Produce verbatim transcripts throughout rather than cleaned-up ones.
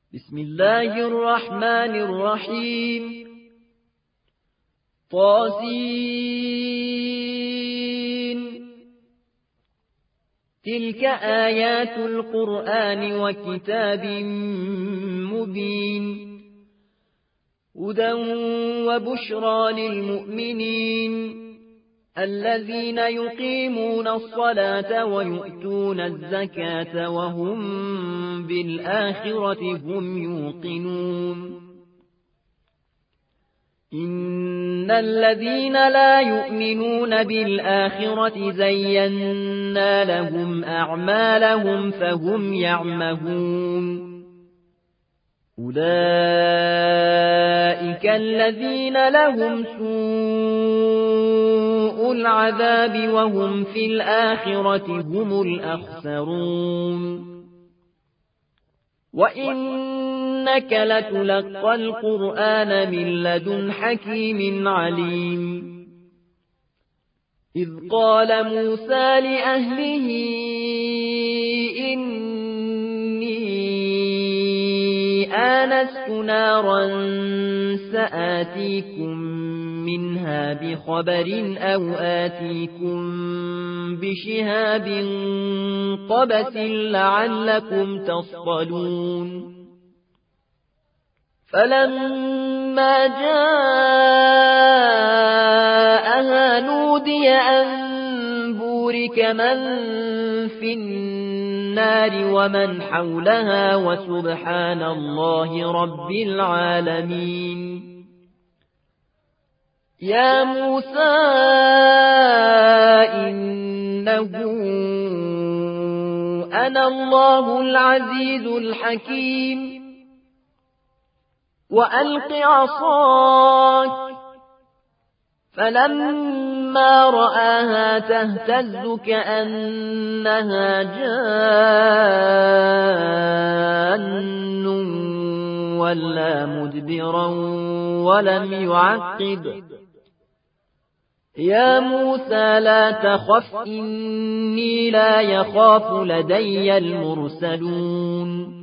بسم الله الرحمن الرحيم طاسين تلك آيات القرآن وكتاب مبين هدى وبشرى للمؤمنين الذين يقيمون الصلاة ويؤتون الزكاة وهم بالآخرة هم يوقنون إن الذين لا يؤمنون بالآخرة زينا لهم أعمالهم فهم يعمهون أولئك الذين لهم سوء العذاب وهم في الآخرة هم الأخسرون وإنك لتلقى القرآن من لدن حكيم عليم إذ قال موسى لأهله إني آنست نارا سآتيكم منها بخبر أو آتيكم بشهاب قبس لعلكم تصطلون فلما جاءها نودي أن بورك من في النار ومن حولها وسبحان الله رب العالمين يا موسى إنه أنا الله العزيز الحكيم وألق عصاك فلما رآها تهتز كأنها جان ولا مدبرا ولم يعقب يا موسى لا تخف إني لا يخاف لدي المرسلون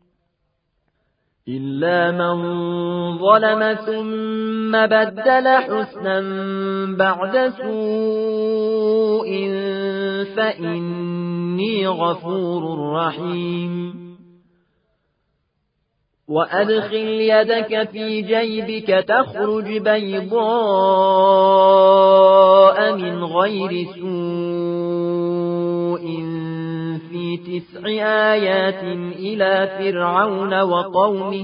إلا من ظلم ثم بدل حسنا بعد سوء فإني غفور رحيم وأدخل يدك في جيبك تخرج بيضاء من غير سوء في تسع آيات إلى فرعون وقومه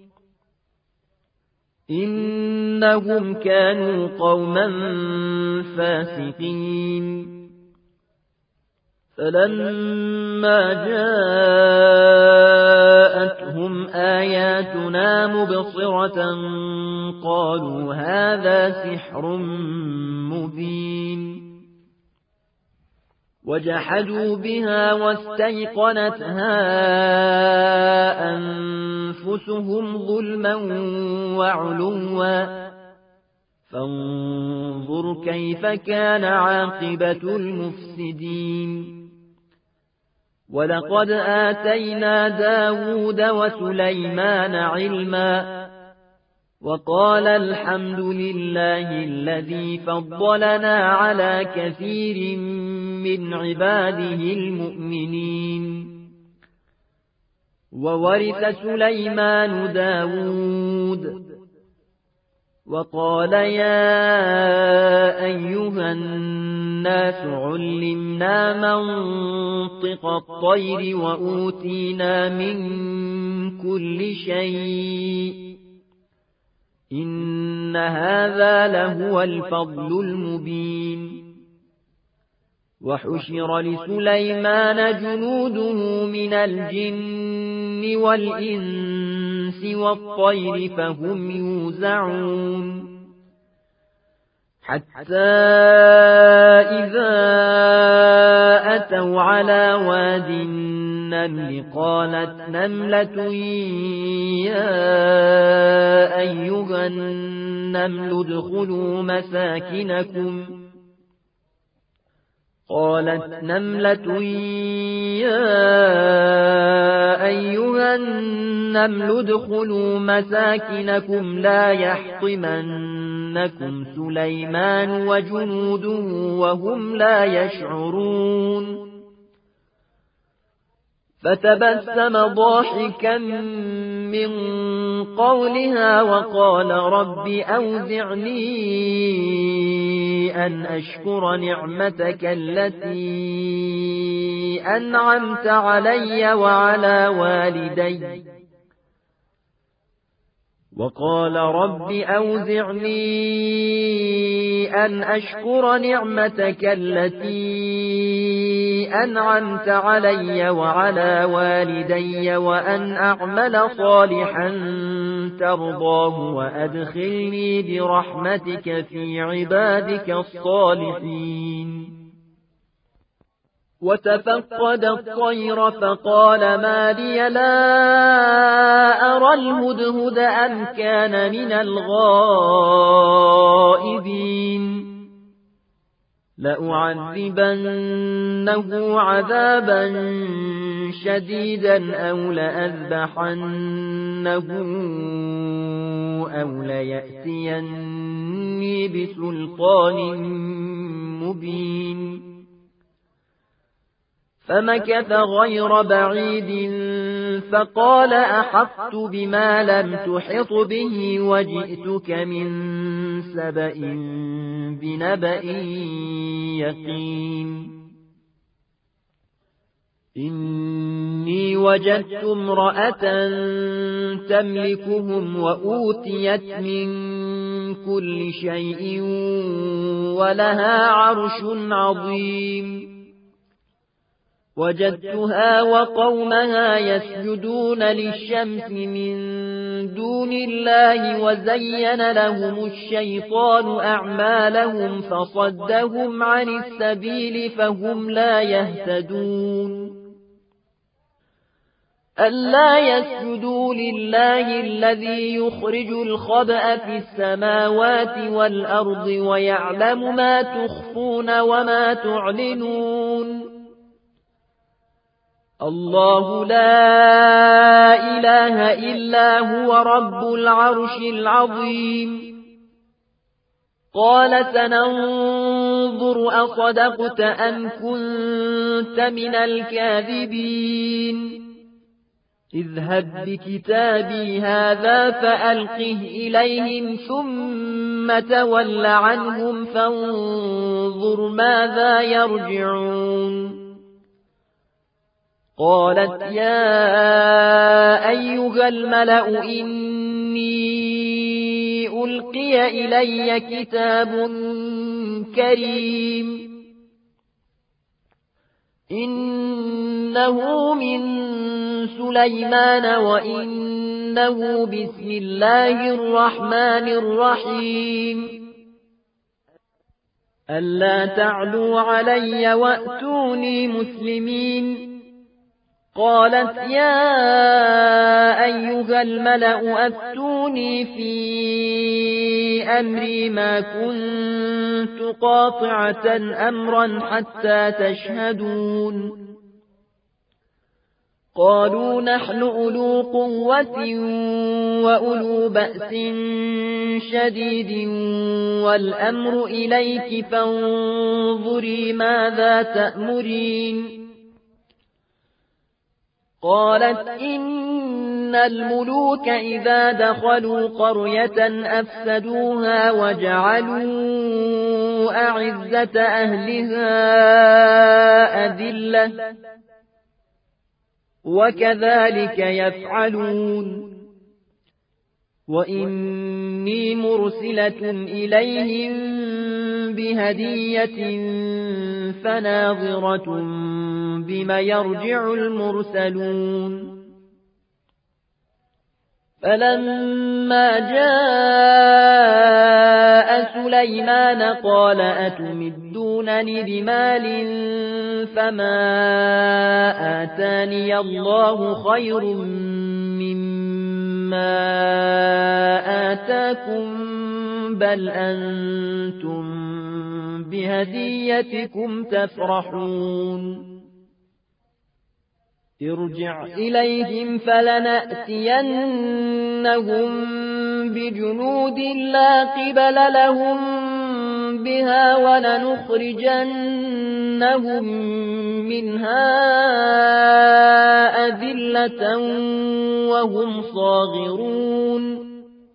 إنهم كانوا قوما فاسقين فلما جاءتهم آياتنا مبصرة قالوا هذا سحر مبين وجحدوا بها واستيقنتها أنفسهم ظلما وعلوا فانظر كيف كان عاقبة المفسدين ولقد آتينا داود وسليمان علما وقال الحمد لله الذي فضلنا على كثير من عباده المؤمنين وورث سليمان داود وقال يا أيها الناس علمنا منطق الطير وأوتينا من كل شيء إن هذا لهو الفضل المبين وحشر لسليمان جنوده من الجن والإنس والطير فهم يوزعون حتى إذا أتوا على واد النمل قالت نملة يا أيها النمل ادخلوا مساكنكم قالت نملة يا أيها النمل ادخلوا مساكنكم لا يحطمنكم سليمان وجنوده وهم لا يشعرون فتبسم ضاحكا من قولها وقال رب أوزعني أن أشكر نعمتك التي أنعمت علي وعلى والدي وقال رب أوزعني أن أشكر نعمتك التي أنعمت علي وعلى والدي وأن أعمل صالحا ترضاه وأدخلني برحمتك في عبادك الصالحين وتفقد الطير فقال ما لي لا أرى الهدهد أم كان من الغائبين لأعذبنه عذابا شديدا أو لأذبحنه أو ليأتيني بسلطان مبين فمكث غير بعيد فقال أحطت بما لم تحط به وجئتك من سبأ بنبأ يقين إني وجدت امرأة تملكهم وأوتيت من كل شيء ولها عرش عظيم وجدتها وقومها يسجدون للشمس من دون الله وزين لهم الشيطان أعمالهم فصدهم عن السبيل فهم لا يهتدون ألا يسجدوا لله الذي يخرج الخبأ في السماوات والأرض ويعلم ما تخفون وما تعلنون الله لا إله إلا هو رب العرش العظيم قال سننظر أصدقت أم كنت من الكاذبين اذهب بكتابي هذا فألقه إليهم ثم تول عنهم فانظر ماذا يرجعون قالت يا أيها الملأ إني ألقي إلي كتاب كريم إنه من سليمان وإنه بسم الله الرحمن الرحيم ألا تعلوا علي وأتوني مسلمين قالت يا أيها الملأ أفتوني في أمري ما كنت قاطعة أمرا حتى تشهدون قالوا نحن أولو قوة وأولو بأس شديد والأمر إليك فانظري ماذا تأمرين قالت إن الملوك إذا دخلوا قرية أفسدوها وجعلوا أعزة أهلها أذلة وكذلك يفعلون وإني مرسلة إليهم بهدية فناظرة بما يرجع المرسلون فلما جاء سليمان قال أتمدونني بمال فما آتاني الله خير مما آتاكم بل أنتم بهديتكم تفرحون ارجع إليهم فلنأتينهم بجنود لا قبل لهم بها ولنخرجنهم منها أذلة وهم صاغرون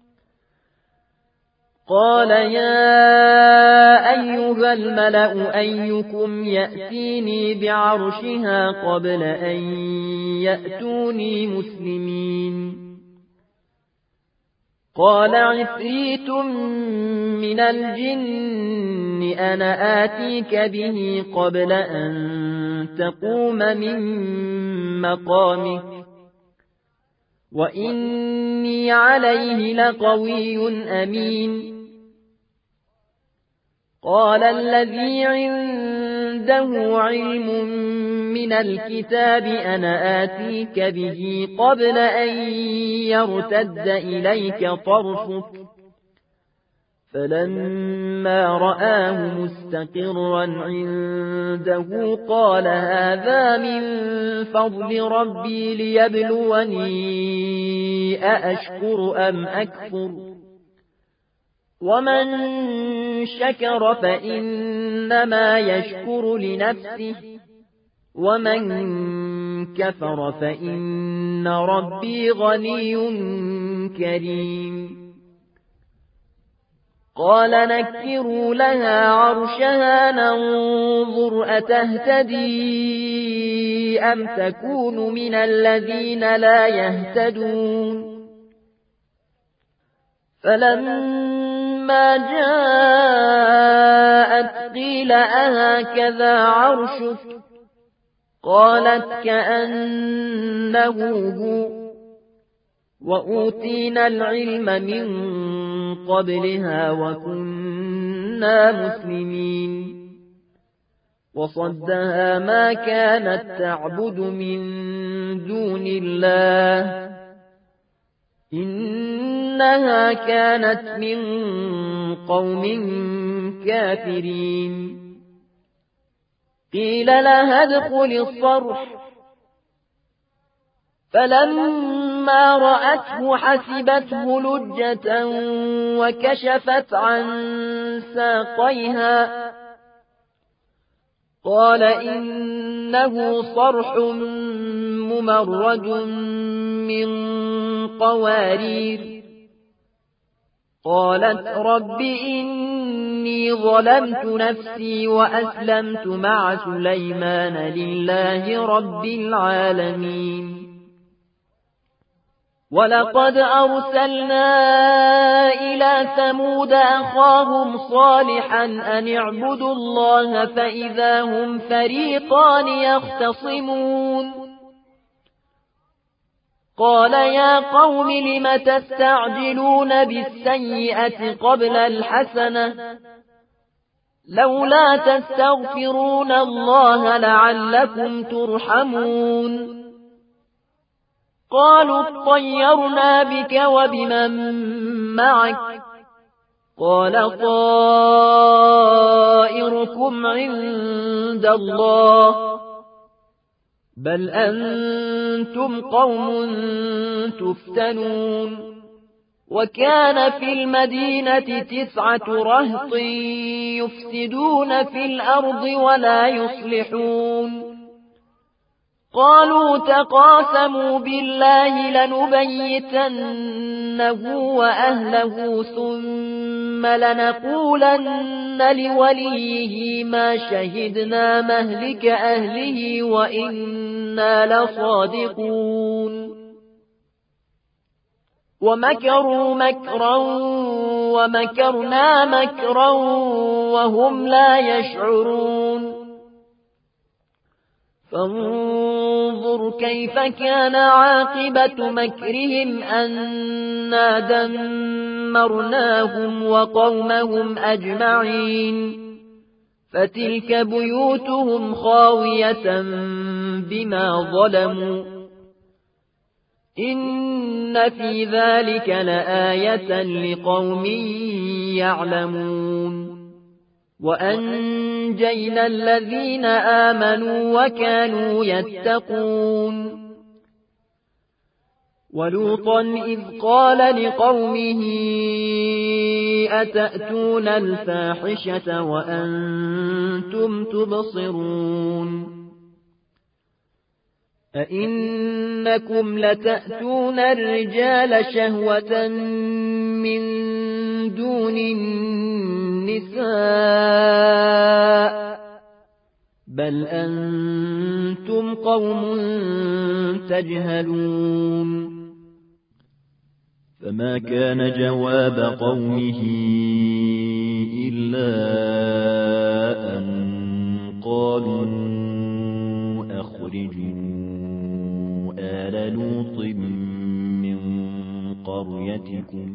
قال يا أيها الملأ أيكم يأتيني بعرشها قبل أن يأتوني مسلمين قال عفريت من الجن أنا آتيك به قبل أن تقوم من مقامك وإني عليه لقوي أمين قال الذي عنده علم من الكتاب أنا آتيك به قبل أن يرتد إليك طرفك فلما رآه مستقرا عنده قال هذا من فضل ربي ليبلوني أأشكر أم أكفر ومن شكر فإنما يشكر لنفسه ومن كفر فإن ربي غني كريم قال نكروا لها عرشها ننظر أتهتدي أم تكون من الذين لا يهتدون فلما جاءت قيل أهكذا عرشك قالت كأنه هو وأوتينا العلم من قبلها وكنا مسلمين وصدها ما كانت تعبد من دون الله إنها كانت من قوم كافرين قيل لها ادخل الصرح فلما رأته حسبته لجة وكشفت عن ساقيها قال إنه صرح ممرد من قوارير قالت رب إني ظلمت نفسي وأسلمت مع سليمان لله رب العالمين ولقد أرسلنا إلى ثمود أخاهم صالحا أن اعبدوا الله فإذا هم فريقان يختصمون قال يا قوم لم تستعجلون بالسيئة قبل الحسنة لولا تستغفرون الله لعلكم ترحمون قالوا اطيرنا بك وبمن معك قال طائركم عند الله بل أنتم قوم تفتنون وكان في المدينة تسعة رهط يفسدون في الأرض ولا يصلحون قالوا تقاسموا بالله لنبيتنه وأهله ثم لنقولن لوليه ما شهدنا مهلك أهله وإنا لصادقون ومكروا مكرا ومكرنا مكرا وهم لا يشعرون فانظر كيف كان عاقبة مكرهم أنا دمرناهم وقومهم أجمعين فتلك بيوتهم خاوية بما ظلموا إن في ذلك لآية لقوم يعلمون وأنجينا الذين آمنوا وكانوا يتقون ولوطا إذ قال لقومه أتأتون الفاحشة وأنتم تبصرون أئنكم لتأتون الرجال شهوة من دون النساء بل أنتم قوم تجهلون فما كان جواب قومه إلا أن قالوا أخرجوا آل لوط من قريتكم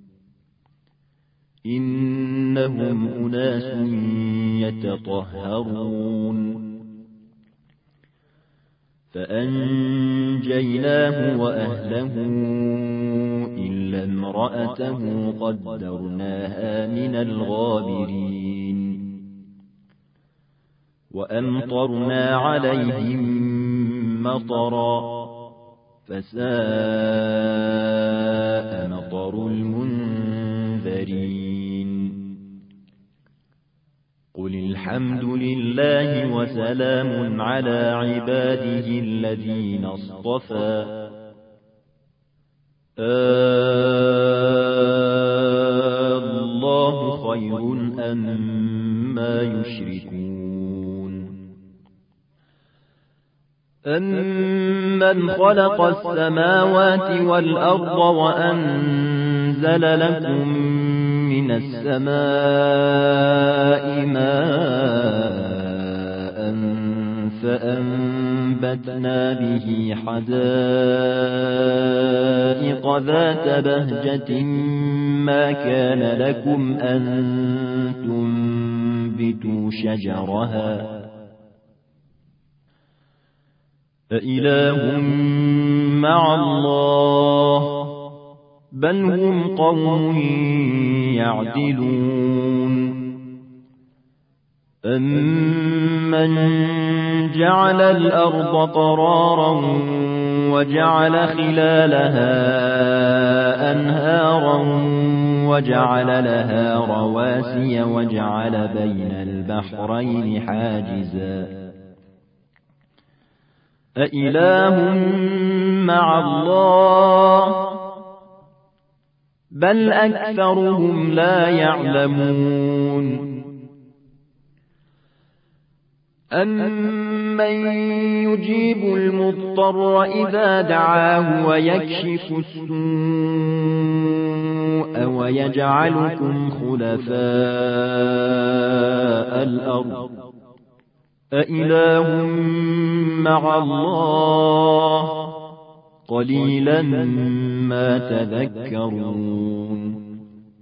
إنهم أناس يتطهرون فأنجيناه وأهله إلا امرأته قدرناها من الغابرين وأمطرنا عليهم مطرا فساء مطر المنذرين قل الحمد لله وسلام على عباده الذين اصطفى الله خير أما يشركون أمن خلق السماوات والأرض وأنزل لكم من السماء ماء فأنبتنا به حدائق ذات بهجة ما كان لكم أن تنبتوا شجرها أإله مع الله بل هم قوم يعدلون أمن جعل الأرض قرارا وجعل خلالها أنهارا وجعل لها رواسي وجعل بين البحرين حاجزا أإله مع الله بل أكثرهم لا يعلمون أمن يجيب المضطر إذا دعاه ويكشف السوء ويجعلكم خلفاء الأرض أإله مع الله قليلا ما تذكرون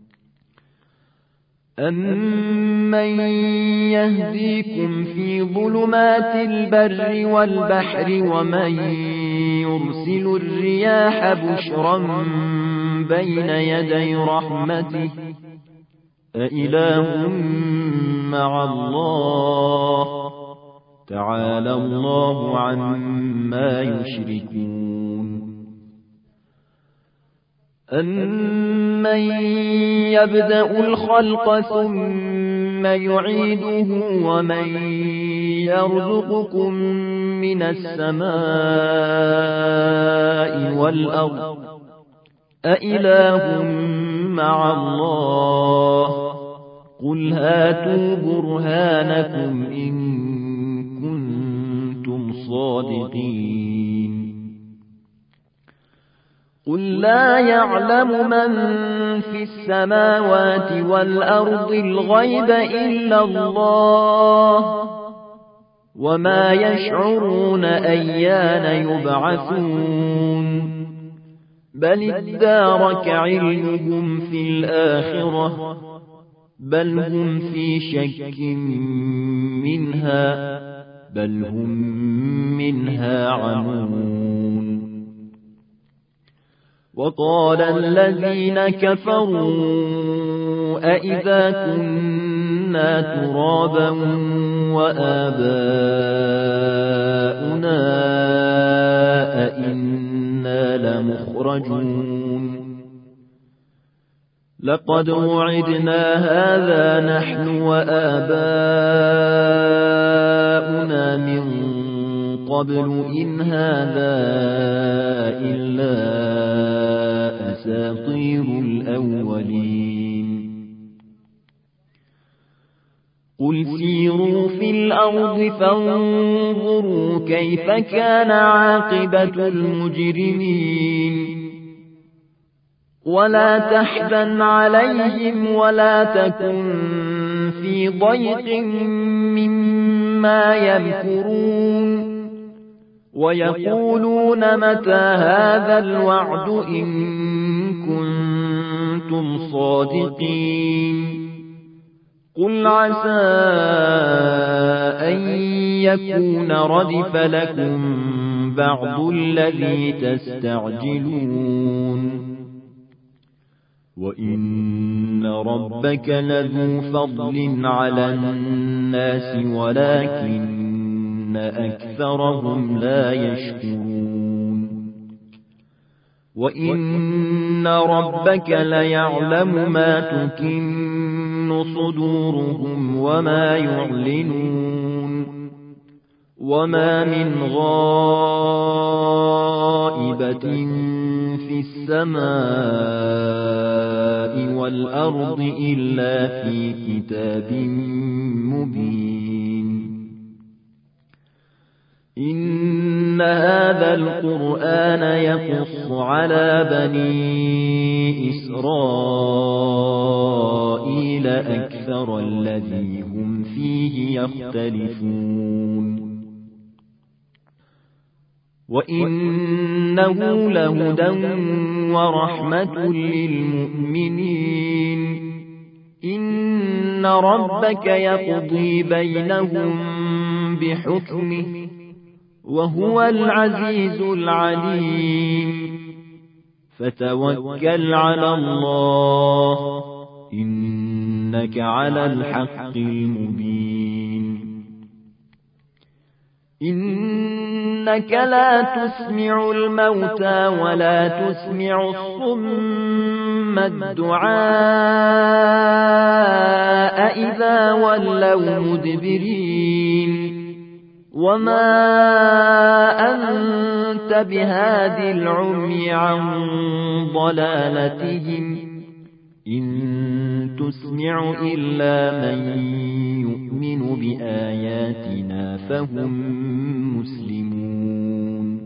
أمن يهديكم في ظلمات البر والبحر ومن يرسل الرياح بشرا بين يدي رحمته أإله مع الله تعالى الله عما يشركون أمن يبدأ الخلق ثم يعيده ومن يرزقكم من السماء والأرض أإله مع الله قل هاتوا برهانكم إن كنتم صادقين قل لا يعلم من في السماوات والأرض الغيب إلا الله وما يشعرون أيان يبعثون بل ادارك علمهم في الآخرة بل هم في شك منها بل هم منها عمون وقال الذين كفروا أئذا كنا كنا ترابا وآباؤنا أئنا لمخرجون لقد وعدنا هذا نحن وآباؤنا من قبل إن هذا إلا أساطير الأولين قل سيروا في الأرض فانظروا كيف كان عاقبة المجرمين ولا تحزن عليهم ولا تكن في ضيق مما يمكرون ويقولون متى هذا الوعد إن كنتم صادقين قل عسى أن يكون ردف لكم بعض الذي تستعجلون وإن ربك لذو فضل على الناس ولكن أكثرهم لا يشكرون وإن ربك ليعلم ما تكن صدورهم وما يعلنون وما من غائبة في السماء والأرض إلا في كتاب مبين إن هذا القرآن يقص على بني إسرائيل أكثر الذي هم فيه يختلفون وإنه لهدى ورحمة للمؤمنين إن ربك يقضي بينهم بحكمه وهو العزيز العليم فتوكل على الله إنك على الحق المبين إنك لا تسمع الموتى ولا تسمع الصم الدعاء إذا ولوا مدبرين وما أنت بهاد العمي عن ضلالتهم إن تسمع إلا من يؤمن بآياتنا فهم مسلمون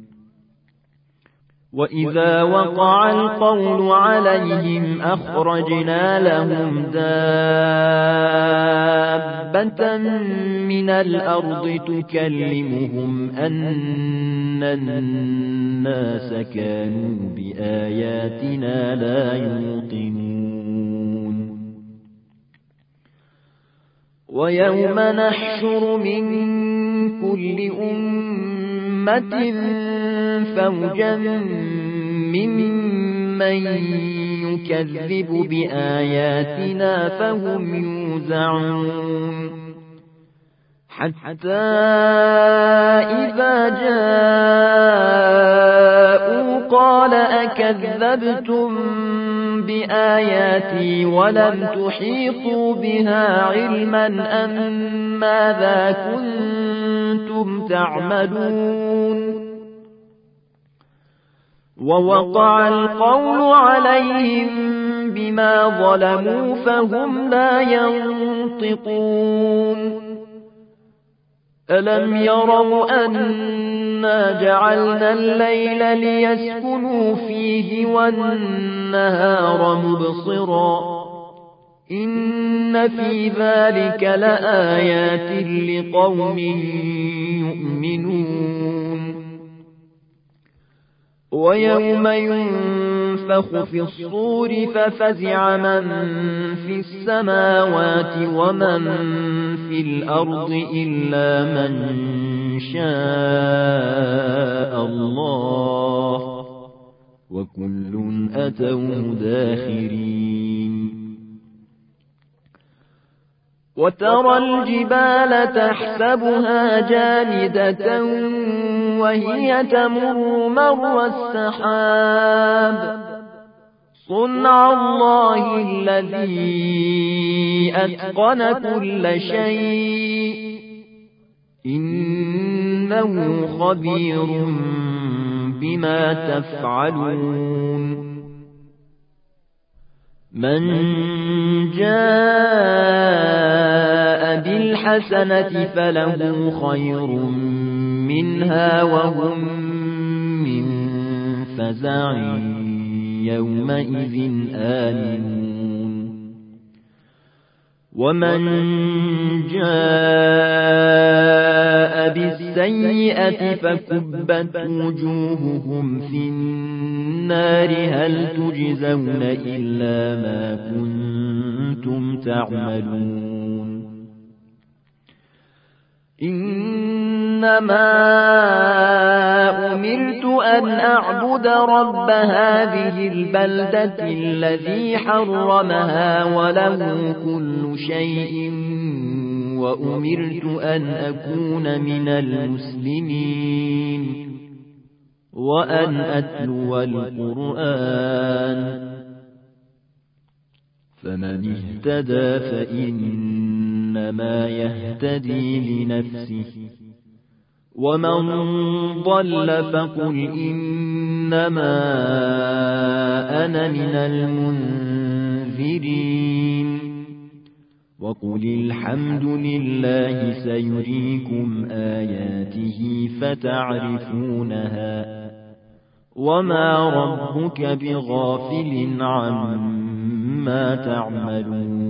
وإذا وقع القول عليهم أخرجنا لهم دابة من الأرض تكلمهم أن الناس كانوا بآياتنا لا يوقنون ويوم نحشر من كل أمة فوجا ممن يكذب بآياتنا فهم يوزعون حتى إذا جاءوا قال أكذبتم بآياتي ولم تحيطوا بها علما أم ماذا كنتم تعملون ووقع القول عليهم بما ظلموا فهم لا ينطقون ألم يروا أنا جعلنا الليل ليسكنوا فيه والنهار مبصرا إن في ذلك لآيات لقوم يؤمنون ويوم ينفخ في الصور ففزع من في السماوات ومن في الأرض إلا من شاء الله وكل أتوه داخرين وترى الجبال تحسبها جامدة وهي تمر مر السحاب صنع الله الذي أتقن كل شيء إنه خبير بما تفعلون من جاء بالحسنة فله خير منها وهم من فزع يومئذ آمنون ومن جاء بالسيئة فكبت وجوههم في النار هل تجزون إلا ما كنتم تعملون إنما أمرت أن أعبد رب هذه البلدة الذي حرمها وله كل شيء وأمرت أن أكون من المسلمين وأن أتلو القرآن فمن اهتدى فإنما يهتدي لنفسه ومن ضل فقل إنما أنا من المنذرين وقل الحمد لله سيريكم آياته فتعرفونها وما ربك بغافل عما تعملون